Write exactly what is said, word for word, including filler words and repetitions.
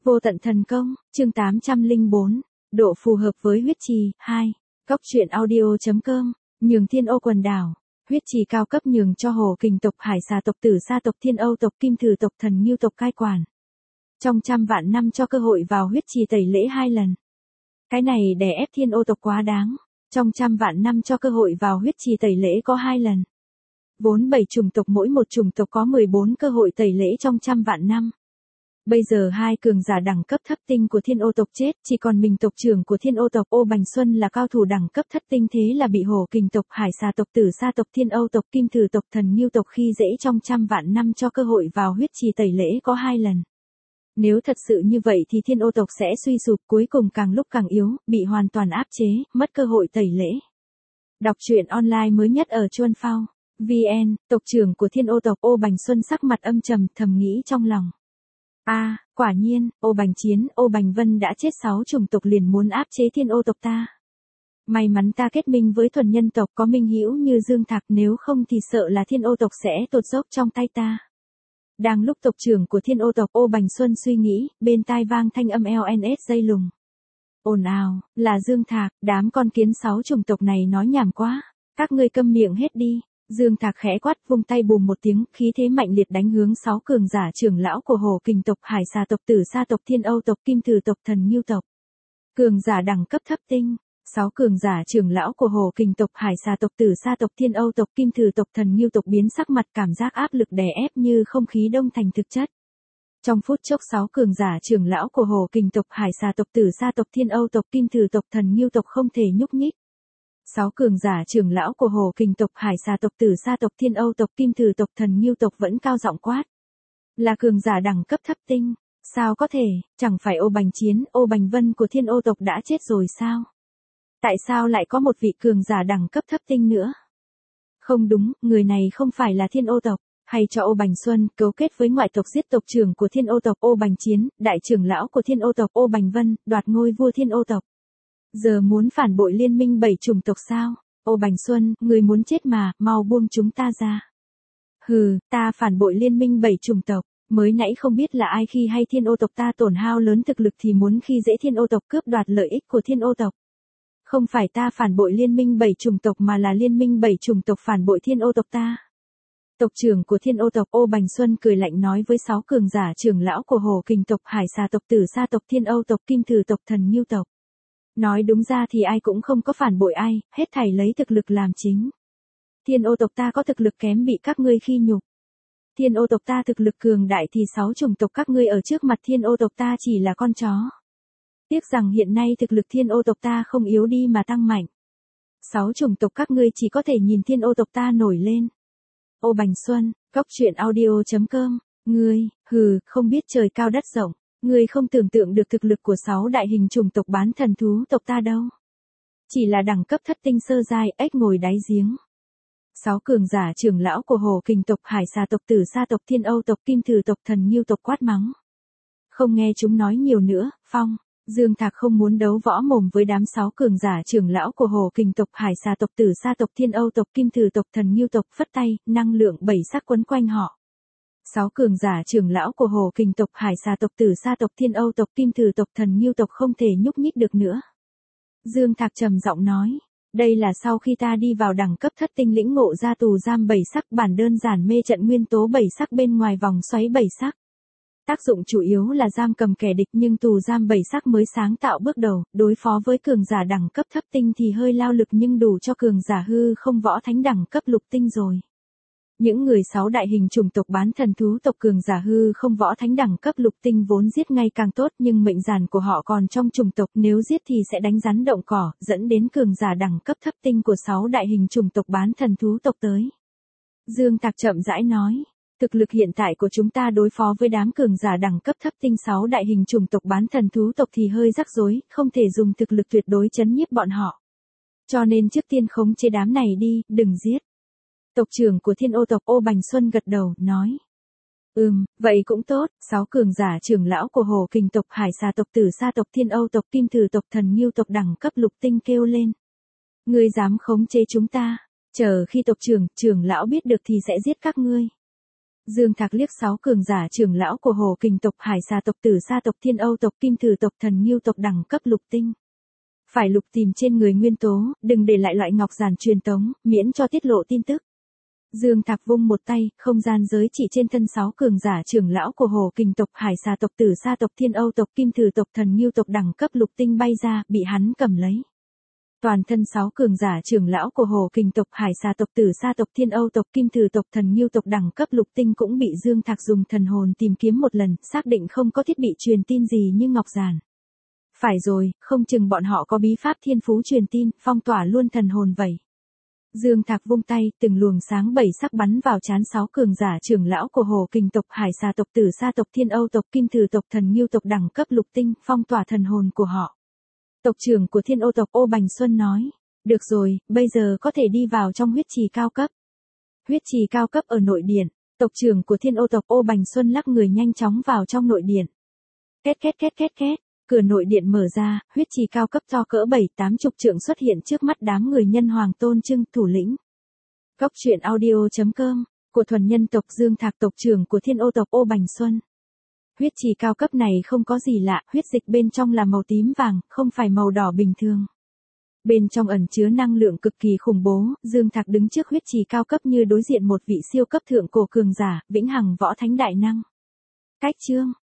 Vô tận thần công, chương tám trăm lẻ bốn, độ phù hợp với huyết trì, hai. Góc truyện audio.com, nhường thiên ô quần đảo. Huyết trì cao cấp nhường cho hồ kình tộc, hải xà tộc, tử sa tộc, thiên âu tộc, kim thử tộc, thần ngưu tộc cai quản. Trong trăm vạn năm cho cơ hội vào huyết trì tẩy lễ hai lần. Cái này đè ép thiên ô tộc quá đáng. Trong trăm vạn năm cho cơ hội vào huyết trì tẩy lễ có hai lần. Vốn bảy chủng tộc, mỗi một chủng tộc có mười bốn cơ hội tẩy lễ trong trăm vạn năm. Bây giờ hai cường giả đẳng cấp thất tinh của thiên ô tộc chết, chỉ còn mình tộc trưởng của thiên ô tộc Ô Bành Xuân là cao thủ đẳng cấp thất tinh, thế là bị hổ kình tộc, hải xà tộc, tử sa tộc, thiên âu tộc, kim thử tộc, thần ngưu tộc khi dễ trong trăm vạn năm cho cơ hội vào huyết trì tẩy lễ có hai lần. Nếu thật sự như vậy thì thiên ô tộc sẽ suy sụp, cuối cùng càng lúc càng yếu, bị hoàn toàn áp chế, mất cơ hội tẩy lễ. Đọc truyện online mới nhất ở Chuan Phao vê en. Tộc trưởng của thiên ô tộc Ô Bành Xuân sắc mặt âm trầm, thầm nghĩ trong lòng. A, à, quả nhiên, Ô Bành Chiến, Ô Bành Vân đã chết, sáu chủng tộc liền muốn áp chế thiên ô tộc ta. May mắn ta kết minh với thuần nhân tộc, có minh hữu như Dương Thạc, nếu không thì sợ là thiên ô tộc sẽ tụt dốc trong tay ta. Đang lúc tộc trưởng của thiên ô tộc Ô Bành Xuân suy nghĩ, bên tai vang thanh âm lờ en ét dây lùng. Ồn ào, là Dương Thạc, đám con kiến sáu chủng tộc này nói nhảm quá, các ngươi câm miệng hết đi. Dương Thạc khẽ quát, vung tay bùm một tiếng, khí thế mạnh liệt đánh hướng sáu cường giả trưởng lão của hồ kình tộc, hải xà tộc, tử sa tộc, thiên âu tộc, kim thử tộc, thần ngưu tộc. Cường giả đẳng cấp thấp tinh. Sáu cường giả trưởng lão của hồ kình tộc, hải xà tộc, tử sa tộc, thiên âu tộc, kim thử tộc, thần ngưu tộc biến sắc mặt, cảm giác áp lực đè ép như không khí đông thành thực chất. Trong phút chốc sáu cường giả trưởng lão của hồ kình tộc, hải xà tộc, tử sa tộc, thiên âu tộc, kim thử tộc, thần ngưu tộc không thể nhúc nhích. Sáu cường giả trưởng lão của hồ kình tộc, hải xà tộc, tử sa tộc, thiên âu tộc, kim thử tộc, thần ngưu tộc vẫn cao giọng quát. Là cường giả đẳng cấp thấp tinh. Sao có thể, chẳng phải Ô Bành Chiến, Ô Bành Vân của thiên ô tộc đã chết rồi sao? Tại sao lại có một vị cường giả đẳng cấp thấp tinh nữa? Không đúng, người này không phải là thiên ô tộc. Hay cho Ô Bành Xuân cấu kết với ngoại tộc giết tộc trưởng của thiên ô tộc Ô Bành Chiến, đại trưởng lão của thiên ô tộc Ô Bành Vân, đoạt ngôi vua thiên ô tộc. Giờ muốn phản bội liên minh bảy chủng tộc sao? Ô Bành Xuân, người muốn chết mà, mau buông chúng ta ra. Hừ, ta phản bội liên minh bảy chủng tộc, mới nãy không biết là ai khi hay thiên ô tộc ta tổn hao lớn thực lực thì muốn khi dễ thiên ô tộc, cướp đoạt lợi ích của thiên ô tộc. Không phải ta phản bội liên minh bảy chủng tộc mà là liên minh bảy chủng tộc phản bội thiên ô tộc ta. Tộc trưởng của thiên ô tộc Ô Bành Xuân cười lạnh nói với sáu cường giả trưởng lão của hồ kình tộc, hải xà tộc, tử sa tộc, thiên âu tộc, kim thử tộc, thần ngưu tộc. Nói đúng ra thì ai cũng không có phản bội ai, hết thảy lấy thực lực làm chính. Thiên ô tộc ta có thực lực kém bị các ngươi khi nhục. Thiên ô tộc ta thực lực cường đại thì sáu chủng tộc các ngươi ở trước mặt thiên ô tộc ta chỉ là con chó. Tiếc rằng hiện nay thực lực thiên ô tộc ta không yếu đi mà tăng mạnh. Sáu chủng tộc các ngươi chỉ có thể nhìn thiên ô tộc ta nổi lên. Ô Bành Xuân, góc truyện audio.com, ngươi, hừ, không biết trời cao đất rộng. Ngươi không tưởng tượng được thực lực của sáu đại hình chủng tộc bán thần thú tộc ta đâu. Chỉ là đẳng cấp thất tinh sơ giai, ếch ngồi đáy giếng. Sáu cường giả trưởng lão của hồ kình tộc, hải xà tộc, tử sa tộc, thiên âu tộc, kim thử tộc, thần ngưu tộc quát mắng. Không nghe chúng nói nhiều nữa, Phong. Dương Thạc không muốn đấu võ mồm với đám sáu cường giả trưởng lão của hồ kình tộc, hải xà tộc, tử sa tộc, thiên âu tộc, kim thử tộc, thần ngưu tộc, phất tay, năng lượng bảy sắc quấn quanh họ. Sáu cường giả trưởng lão của hồ kình tộc, hải xà tộc, tử sa tộc, thiên âu tộc, kim thử tộc, thần ngưu tộc không thể nhúc nhích được nữa. Dương Thạc trầm giọng nói, đây là sau khi ta đi vào đẳng cấp thất tinh lĩnh ngộ ra tù giam bảy sắc, bản đơn giản mê trận nguyên tố bảy sắc bên ngoài vòng xoáy bảy sắc. Tác dụng chủ yếu là giam cầm kẻ địch, nhưng tù giam bảy sắc mới sáng tạo bước đầu, đối phó với cường giả đẳng cấp thấp tinh thì hơi lao lực nhưng đủ cho cường giả hư không võ thánh đẳng cấp lục tinh rồi. Những người sáu đại hình chủng tộc bán thần thú tộc cường giả hư không võ thánh đẳng cấp lục tinh vốn giết ngay càng tốt, nhưng mệnh giản của họ còn trong chủng tộc, nếu giết thì sẽ đánh rắn động cỏ, dẫn đến cường giả đẳng cấp thấp tinh của sáu đại hình chủng tộc bán thần thú tộc tới. Dương Thạc chậm rãi nói, thực lực hiện tại của chúng ta đối phó với đám cường giả đẳng cấp thấp tinh sáu đại hình chủng tộc bán thần thú tộc thì hơi rắc rối, không thể dùng thực lực tuyệt đối chấn nhiếp bọn họ. Cho nên trước tiên khống chế đám này đi, đừng giết. Tộc trưởng của thiên ô tộc Ô Bành Xuân gật đầu, nói. Ừm, vậy cũng tốt, sáu cường giả trưởng lão của hồ kình tộc, hải xà tộc, tử sa tộc, thiên âu tộc, kim thử tộc, thần ngưu tộc đẳng cấp lục tinh kêu lên. Ngươi dám khống chế chúng ta, chờ khi tộc trưởng, trưởng lão biết được thì sẽ giết các ngươi. Dương Thạc liếc sáu cường giả trưởng lão của Hồ Kình tộc, Hải Xà tộc, Tử Sa tộc, Thiên Âu tộc, Kim Thử tộc, Thần Ngưu tộc đẳng cấp lục tinh. Phải lục tìm trên người nguyên tố, đừng để lại loại ngọc giản truyền tống, miễn cho tiết lộ tin tức. Dương Thạc vung một tay, không gian giới chỉ trên thân sáu cường giả trưởng lão của Hồ Kình tộc, Hải Xà tộc, Tử Sa tộc, Thiên Âu tộc, Kim Thử tộc, Thần Ngưu tộc đẳng cấp lục tinh bay ra, bị hắn cầm lấy. Toàn thân sáu cường giả trưởng lão của Hồ Kình tộc, Hải Xà tộc, Tử Sa tộc, Thiên Âu tộc, Kim Thử tộc, Thần Ngưu tộc đẳng cấp lục tinh cũng bị Dương Thạc dùng thần hồn tìm kiếm một lần, xác định không có thiết bị truyền tin gì như ngọc giản. Phải rồi, không chừng bọn họ có bí pháp thiên phú truyền tin, phong tỏa luôn thần hồn vậy. Dương Thạc vung tay, từng luồng sáng bảy sắc bắn vào trán sáu cường giả trưởng lão của Hồ Kình tộc, Hải Xà tộc, Tử Sa tộc, Thiên Âu tộc, Kim Thử tộc, Thần Ngưu tộc đẳng cấp lục tinh, phong tỏa thần hồn của họ. Tộc trưởng của Thiên Âu tộc Ô Bành Xuân nói, được rồi, bây giờ có thể đi vào trong huyết trì cao cấp. Huyết trì cao cấp ở nội điện, tộc trưởng của Thiên Âu tộc Ô Bành Xuân lắc người nhanh chóng vào trong nội điện. Két két két két két, cửa nội điện mở ra, huyết trì cao cấp to cỡ bảy tám chục trượng xuất hiện trước mắt đám người nhân hoàng tôn trưng thủ lĩnh. Cốc truyện audio chấm com, của thuần nhân tộc Dương Thạc, tộc trưởng của Thiên Âu tộc Ô Bành Xuân. Huyết trì cao cấp này không có gì lạ, huyết dịch bên trong là màu tím vàng, không phải màu đỏ bình thường. Bên trong ẩn chứa năng lượng cực kỳ khủng bố, Dương Thạc đứng trước huyết trì cao cấp như đối diện một vị siêu cấp thượng cổ cường giả, vĩnh hằng võ thánh đại năng. Cách chương